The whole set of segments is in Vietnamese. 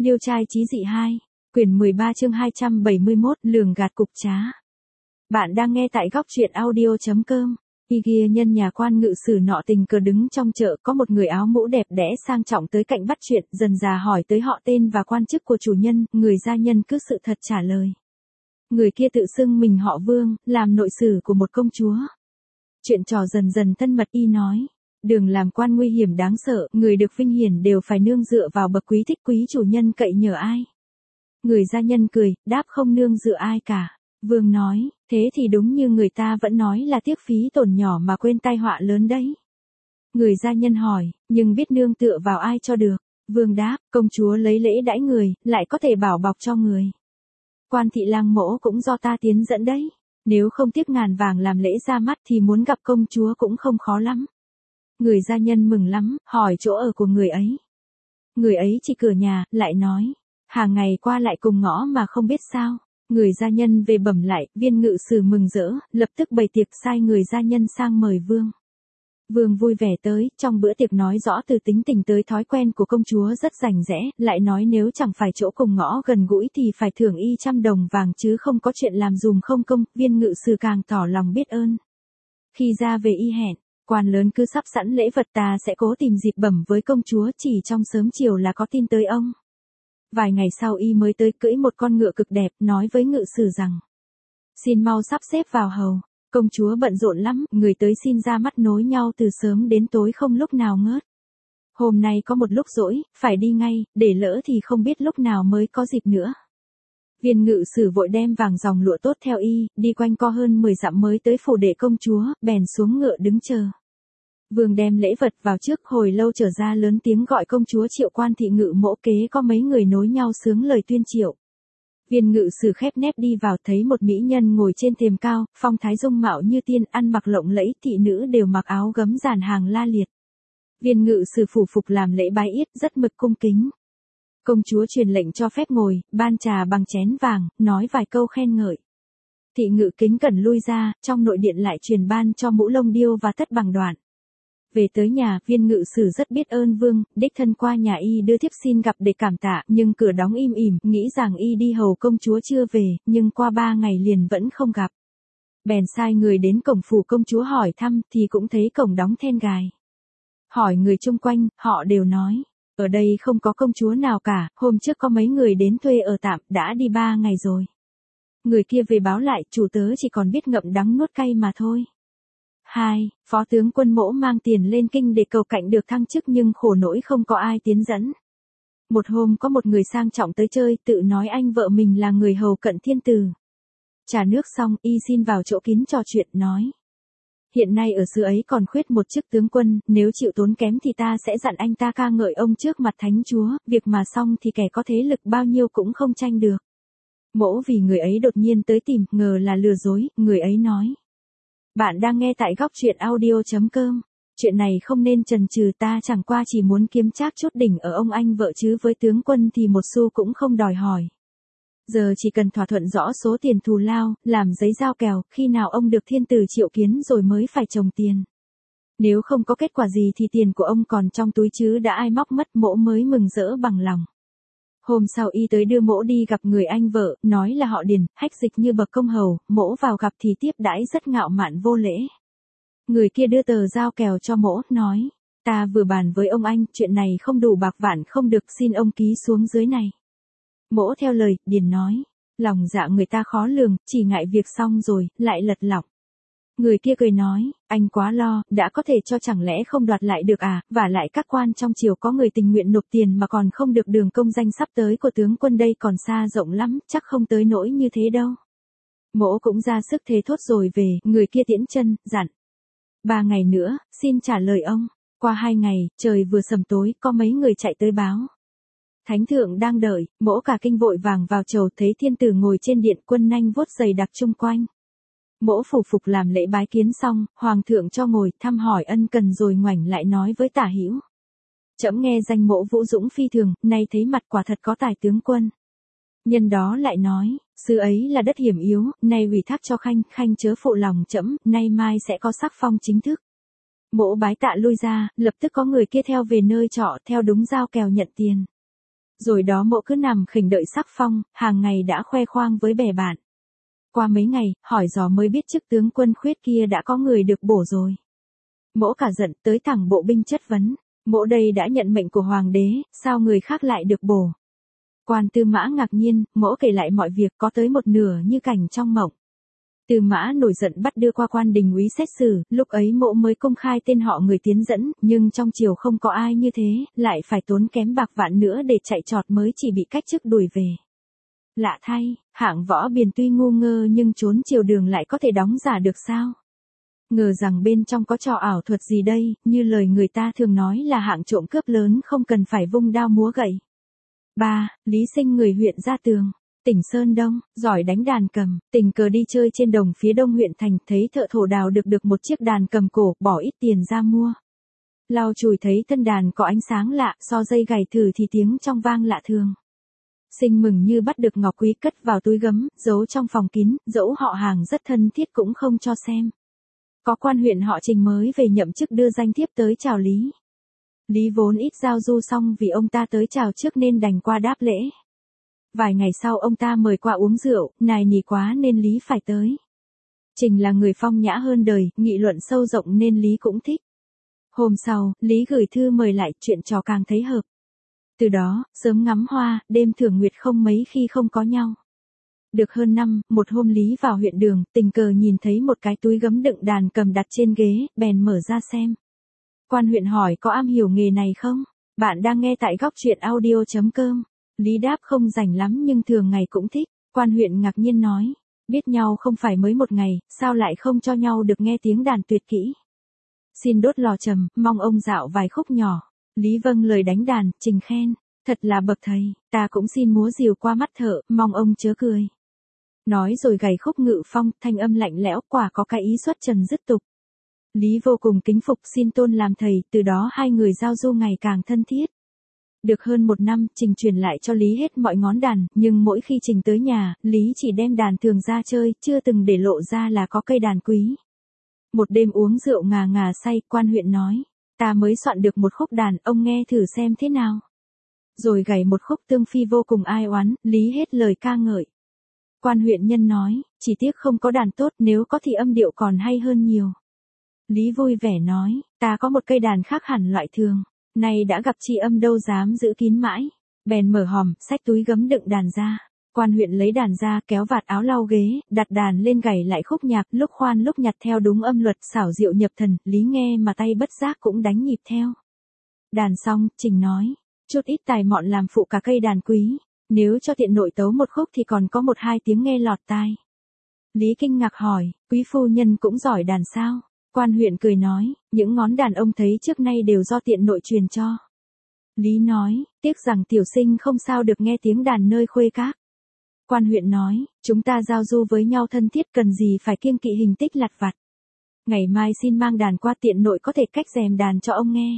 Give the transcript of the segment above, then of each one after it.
Liêu trai chí dị 2, quyển 13 chương 271, lường gạt cục trá. Bạn đang nghe tại góc truyện audio.com. Y kia nhân nhà quan ngự sử nọ tình cờ đứng trong chợ, có một người áo mũ đẹp đẽ sang trọng tới cạnh bắt chuyện, dần dà hỏi tới họ tên và quan chức của chủ nhân, người gia nhân cứ sự thật trả lời. Người kia tự xưng mình họ Vương, làm nội sử của một công chúa. Chuyện trò dần dần thân mật. Y nói, đường làm quan nguy hiểm đáng sợ, người được vinh hiển đều phải nương dựa vào bậc quý thích quý chủ nhân cậy nhờ ai. Người gia nhân cười, đáp không nương dựa ai cả. Vương nói, thế thì đúng như người ta vẫn nói là tiếc phí tổn nhỏ mà quên tai họa lớn đấy. Người gia nhân hỏi, nhưng biết nương tựa vào ai cho được. Vương đáp, công chúa lấy lễ đãi người, lại có thể bảo bọc cho người. Quan thị lang mỗ cũng do ta tiến dẫn đấy. Nếu không tiếc ngàn vàng làm lễ ra mắt thì muốn gặp công chúa cũng không khó lắm. Người gia nhân mừng lắm, hỏi chỗ ở của người ấy. Người ấy chỉ cửa nhà, lại nói, hàng ngày qua lại cùng ngõ mà không biết sao. Người gia nhân về bẩm lại, viên ngự sử mừng rỡ, lập tức bày tiệc sai người gia nhân sang mời Vương. Vương vui vẻ tới, trong bữa tiệc nói rõ từ tính tình tới thói quen của công chúa rất rành rẽ, lại nói nếu chẳng phải chỗ cùng ngõ gần gũi thì phải thưởng y 100 đồng vàng chứ không có chuyện làm dùm không công. Viên ngự sử càng tỏ lòng biết ơn. Khi ra về y hẹn, quan lớn cứ sắp sẵn lễ vật, ta sẽ cố tìm dịp bẩm với công chúa, chỉ trong sớm chiều là có tin tới ông. Vài ngày sau y mới tới, cưỡi một con ngựa cực đẹp, nói với ngự sử rằng, xin mau sắp xếp vào hầu. Công chúa bận rộn lắm, người tới xin ra mắt nối nhau từ sớm đến tối không lúc nào ngớt. Hôm nay có một lúc rỗi, phải đi ngay, để lỡ thì không biết lúc nào mới có dịp nữa. Viên ngự sử vội đem vàng dòng lụa tốt theo y, đi quanh co hơn 10 dặm mới tới phủ đệ công chúa, bèn xuống ngựa đứng chờ. Vương đem lễ vật vào trước, hồi lâu trở ra lớn tiếng gọi công chúa triệu. Quan thị ngự mỗ kế có mấy người nối nhau sướng lời tuyên triệu. Viên ngự sử khép nép đi vào, thấy một mỹ nhân ngồi trên thềm cao, phong thái dung mạo như tiên, ăn mặc lộng lẫy, thị nữ đều mặc áo gấm dàn hàng la liệt. Viên ngự sử phủ phục làm lễ bái yết, rất mực cung kính. Công chúa truyền lệnh cho phép ngồi, ban trà bằng chén vàng, nói vài câu khen ngợi. Thị ngự kính cẩn lui ra, trong nội điện lại truyền ban cho mũ lông điêu và tất bằng đoạn. Về tới nhà, viên ngự sử rất biết ơn Vương, đích thân qua nhà y đưa thiếp xin gặp để cảm tạ, nhưng cửa đóng im ỉm, nghĩ rằng y đi hầu công chúa chưa về, nhưng qua 3 ngày liền vẫn không gặp. Bèn sai người đến cổng phủ công chúa hỏi thăm, thì cũng thấy cổng đóng then gài. Hỏi người chung quanh, họ đều nói, ở đây không có công chúa nào cả, hôm trước có mấy người đến thuê ở tạm, đã đi 3 ngày rồi. Người kia về báo lại, chủ tớ chỉ còn biết ngậm đắng nuốt cay mà thôi. 2. Phó tướng quân mỗ mang tiền lên kinh để cầu cạnh được thăng chức, nhưng khổ nỗi không có ai tiến dẫn. Một hôm có một người sang trọng tới chơi, tự nói anh vợ mình là người hầu cận thiên tử. Trà nước xong, y xin vào chỗ kín trò chuyện, nói. Hiện nay ở xứ ấy còn khuyết một chức tướng quân, nếu chịu tốn kém thì ta sẽ dặn anh ta ca ngợi ông trước mặt thánh chúa, việc mà xong thì kẻ có thế lực bao nhiêu cũng không tranh được. Mỗ vì người ấy đột nhiên tới tìm, ngờ là lừa dối, người ấy nói. Bạn đang nghe tại góc truyện audio.com. Chuyện này không nên chần chừ, ta chẳng qua chỉ muốn kiếm trác chút đỉnh ở ông anh vợ chứ với tướng quân thì một xu cũng không đòi hỏi. Giờ chỉ cần thỏa thuận rõ số tiền thù lao, làm giấy giao kèo, khi nào ông được thiên tử triệu kiến rồi mới phải trồng tiền. Nếu không có kết quả gì thì tiền của ông còn trong túi chứ đã ai móc mất. Mỗ mới mừng rỡ bằng lòng. Hôm sau y tới đưa mỗ đi gặp người anh vợ, nói là họ Điền, hách dịch như bậc công hầu. Mỗ vào gặp thì tiếp đãi rất ngạo mạn vô lễ. Người kia đưa tờ giao kèo cho mỗ, nói, ta vừa bàn với ông anh, chuyện này không đủ bạc vạn không được, xin ông ký xuống dưới này. Mỗ theo lời, Điền nói, lòng dạ người ta khó lường, chỉ ngại việc xong rồi, lại lật lọng. Người kia cười nói, anh quá lo, đã có thể cho chẳng lẽ không đoạt lại được à, vả lại các quan trong triều có người tình nguyện nộp tiền mà còn không được, đường công danh sắp tới của tướng quân đây còn xa rộng lắm, chắc không tới nỗi như thế đâu. Mỗ cũng ra sức thế thốt rồi về, người kia tiễn chân, dặn. 3 ngày nữa, xin trả lời ông. Qua 2 ngày, trời vừa sầm tối, có mấy người chạy tới báo. Thánh thượng đang đợi, mỗ cả kinh vội vàng vào chầu, thấy thiên tử ngồi trên điện, quân nanh vuốt dày đặc chung quanh. Mỗ phủ phục làm lễ bái kiến xong, hoàng thượng cho ngồi, thăm hỏi ân cần rồi ngoảnh lại nói với Tả Hữu. Trẫm nghe danh mỗ vũ dũng phi thường, nay thấy mặt quả thật có tài tướng quân. Nhân đó lại nói, xứ ấy là đất hiểm yếu, nay ủy thác cho Khanh, Khanh chớ phụ lòng trẫm, nay mai sẽ có sắc phong chính thức. Mỗ bái tạ lui ra, lập tức có người kia theo về nơi trọ, theo đúng giao kèo nhận tiền. Rồi đó mộ cứ nằm khỉnh đợi sắc phong, hàng ngày đã khoe khoang với bè bạn. Qua mấy ngày, hỏi dò mới biết chức tướng quân khuyết kia đã có người được bổ rồi. Mỗ cả giận tới thẳng bộ binh chất vấn. Mỗ đây đã nhận mệnh của hoàng đế, sao người khác lại được bổ? Quan Tư Mã ngạc nhiên, mỗ kể lại mọi việc có tới một nửa như cảnh trong mộng. Tư Mã nổi giận bắt đưa qua quan đình úy xét xử, lúc ấy mỗ mới công khai tên họ người tiến dẫn, nhưng trong triều không có ai như thế, lại phải tốn kém bạc vạn nữa để chạy trọt mới chỉ bị cách chức đuổi về. Lạ thay, hạng võ biền tuy ngu ngơ nhưng trốn triều đường lại có thể đóng giả được sao? Ngờ rằng bên trong có trò ảo thuật gì đây, như lời người ta thường nói là hạng trộm cướp lớn không cần phải vung đao múa gậy. 3. Lý Sinh người huyện Gia Tường, tỉnh Sơn Đông, giỏi đánh đàn cầm, tình cờ đi chơi trên đồng phía đông huyện thành, thấy thợ thổ đào được một chiếc đàn cầm cổ, bỏ ít tiền ra mua. Lau chùi thấy thân đàn có ánh sáng lạ, so dây gảy thử thì tiếng trong vang lạ thường. Sinh mừng như bắt được ngọc quý cất vào túi gấm, giấu trong phòng kín, dẫu họ hàng rất thân thiết cũng không cho xem. Có quan huyện họ Trình mới về nhậm chức đưa danh thiếp tới chào Lý. Lý vốn ít giao du xong vì ông ta tới chào trước nên đành qua đáp lễ. Vài ngày sau ông ta mời qua uống rượu, nài nỉ quá nên Lý phải tới. Trình là người phong nhã hơn đời, nghị luận sâu rộng nên Lý cũng thích. Hôm sau, Lý gửi thư mời lại, chuyện trò càng thấy hợp. Từ đó, sớm ngắm hoa, đêm thưởng nguyệt không mấy khi không có nhau. Được hơn năm, một hôm Lý vào huyện đường, tình cờ nhìn thấy một cái túi gấm đựng đàn cầm đặt trên ghế, bèn mở ra xem. Quan huyện hỏi có am hiểu nghề này không? Bạn đang nghe tại góc truyện audio.com. Lý đáp không rảnh lắm nhưng thường ngày cũng thích. Quan huyện ngạc nhiên nói, biết nhau không phải mới một ngày, sao lại không cho nhau được nghe tiếng đàn tuyệt kỹ? Xin đốt lò trầm, mong ông dạo vài khúc nhỏ. Lý vâng lời đánh đàn, Trình khen, thật là bậc thầy, ta cũng xin múa rìu qua mắt thợ, mong ông chớ cười. Nói rồi gảy khúc Ngự Phong, thanh âm lạnh lẽo, quả có cái ý xuất trần dứt tục. Lý vô cùng kính phục, xin tôn làm thầy, từ đó hai người giao du ngày càng thân thiết. Được hơn một năm, Trình truyền lại cho Lý hết mọi ngón đàn, nhưng mỗi khi Trình tới nhà, Lý chỉ đem đàn thường ra chơi, chưa từng để lộ ra là có cây đàn quý. Một đêm uống rượu ngà ngà say, quan huyện nói, ta mới soạn được một khúc đàn, ông nghe thử xem thế nào. Rồi gảy một khúc Tương Phi vô cùng ai oán, Lý hết lời ca ngợi. Quan huyện nhân nói, chỉ tiếc không có đàn tốt, nếu có thì âm điệu còn hay hơn nhiều. Lý vui vẻ nói, ta có một cây đàn khác hẳn loại thường, nay đã gặp tri âm đâu dám giữ kín mãi. Bèn mở hòm, xách túi gấm đựng đàn ra. Quan huyện lấy đàn ra, kéo vạt áo lau ghế, đặt đàn lên gảy lại khúc nhạc, lúc khoan lúc nhặt theo đúng âm luật, xảo diệu nhập thần. Lý nghe mà tay bất giác cũng đánh nhịp theo. Đàn xong, Trình nói, chút ít tài mọn làm phụ cả cây đàn quý, nếu cho tiện nội tấu một khúc thì còn có một hai tiếng nghe lọt tai. Lý kinh ngạc hỏi, quý phu nhân cũng giỏi đàn sao? Quan huyện cười nói, những ngón đàn ông thấy trước nay đều do tiện nội truyền cho. Lý nói, tiếc rằng tiểu sinh không sao được nghe tiếng đàn nơi khuê các. Quan huyện nói, chúng ta giao du với nhau thân thiết cần gì phải kiêng kỵ hình tích lặt vặt. Ngày mai xin mang đàn qua, tiện nội có thể cách rèm đàn cho ông nghe.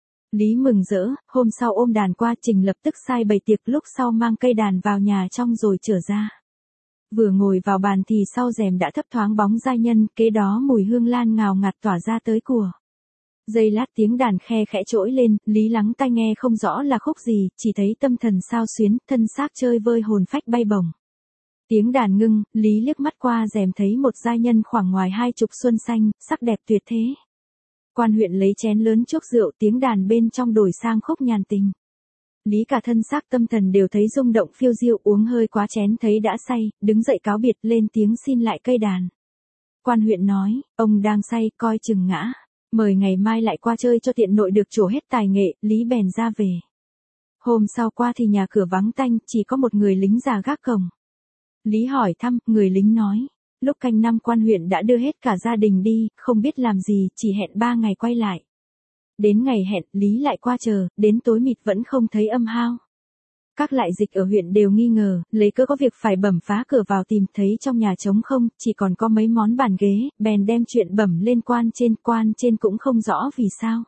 Lý mừng rỡ, hôm sau ôm đàn qua, Trình lập tức sai bày tiệc, lúc sau mang cây đàn vào nhà trong rồi trở ra. Vừa ngồi vào bàn thì sau rèm đã thấp thoáng bóng giai nhân, kế đó mùi hương lan ngào ngạt tỏa ra tới của. Giây lát tiếng đàn khe khẽ trỗi lên, Lý lắng tai nghe không rõ là khúc gì, chỉ thấy tâm thần sao xuyến, thân xác chơi vơi hồn phách bay bổng. Tiếng đàn ngưng, Lý liếc mắt qua rèm thấy một giai nhân khoảng ngoài 20 xuân xanh, sắc đẹp tuyệt thế. Quan huyện lấy chén lớn chuốc rượu, tiếng đàn bên trong đổi sang khúc nhàn tình. Lý cả thân xác tâm thần đều thấy rung động phiêu diêu, uống hơi quá chén thấy đã say, đứng dậy cáo biệt, lên tiếng xin lại cây đàn. Quan huyện nói, ông đang say, coi chừng ngã, mời ngày mai lại qua chơi cho tiện nội được trổ hết tài nghệ. Lý bèn ra về. Hôm sau qua thì nhà cửa vắng tanh, chỉ có một người lính già gác cổng. Lý hỏi thăm, người lính nói, lúc canh năm quan huyện đã đưa hết cả gia đình đi, không biết làm gì, chỉ hẹn 3 ngày quay lại. Đến ngày hẹn, Lý lại qua chờ, đến tối mịt vẫn không thấy âm hao. Các lại dịch ở huyện đều nghi ngờ, lấy cớ có việc phải bẩm phá cửa vào tìm, thấy trong nhà trống không, chỉ còn có mấy món bàn ghế, bèn đem chuyện bẩm lên quan trên cũng không rõ vì sao.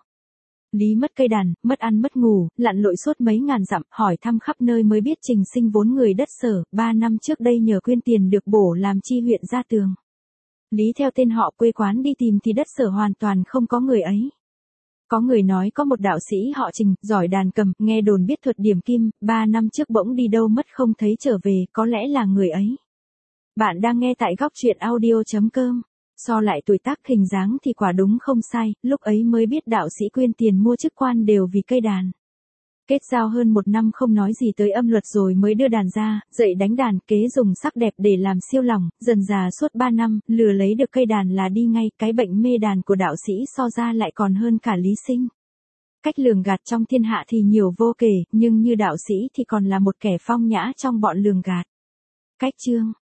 Lý mất cây đàn, mất ăn mất ngủ, lặn lội suốt mấy ngàn dặm, hỏi thăm khắp nơi mới biết Trình Sinh vốn người đất Sở, 3 năm trước đây nhờ quyên tiền được bổ làm chi huyện Gia Tường. Lý theo tên họ quê quán đi tìm thì đất Sở hoàn toàn không có người ấy. Có người nói có một đạo sĩ họ Trình, giỏi đàn cầm, nghe đồn biết thuật điểm kim, 3 năm trước bỗng đi đâu mất không thấy trở về, có lẽ là người ấy. Bạn đang nghe tại góc truyện audio.com. So lại tuổi tác hình dáng thì quả đúng không sai, lúc ấy mới biết đạo sĩ quyên tiền mua chức quan đều vì cây đàn. Kết giao hơn 1 năm không nói gì tới âm luật rồi mới đưa đàn ra, dạy đánh đàn, kế dùng sắc đẹp để làm siêu lòng, dần dà suốt 3 năm, lừa lấy được cây đàn là đi ngay, cái bệnh mê đàn của đạo sĩ so ra lại còn hơn cả Lý Sinh. Cách lường gạt trong thiên hạ thì nhiều vô kể, nhưng như đạo sĩ thì còn là một kẻ phong nhã trong bọn lường gạt. Cách chương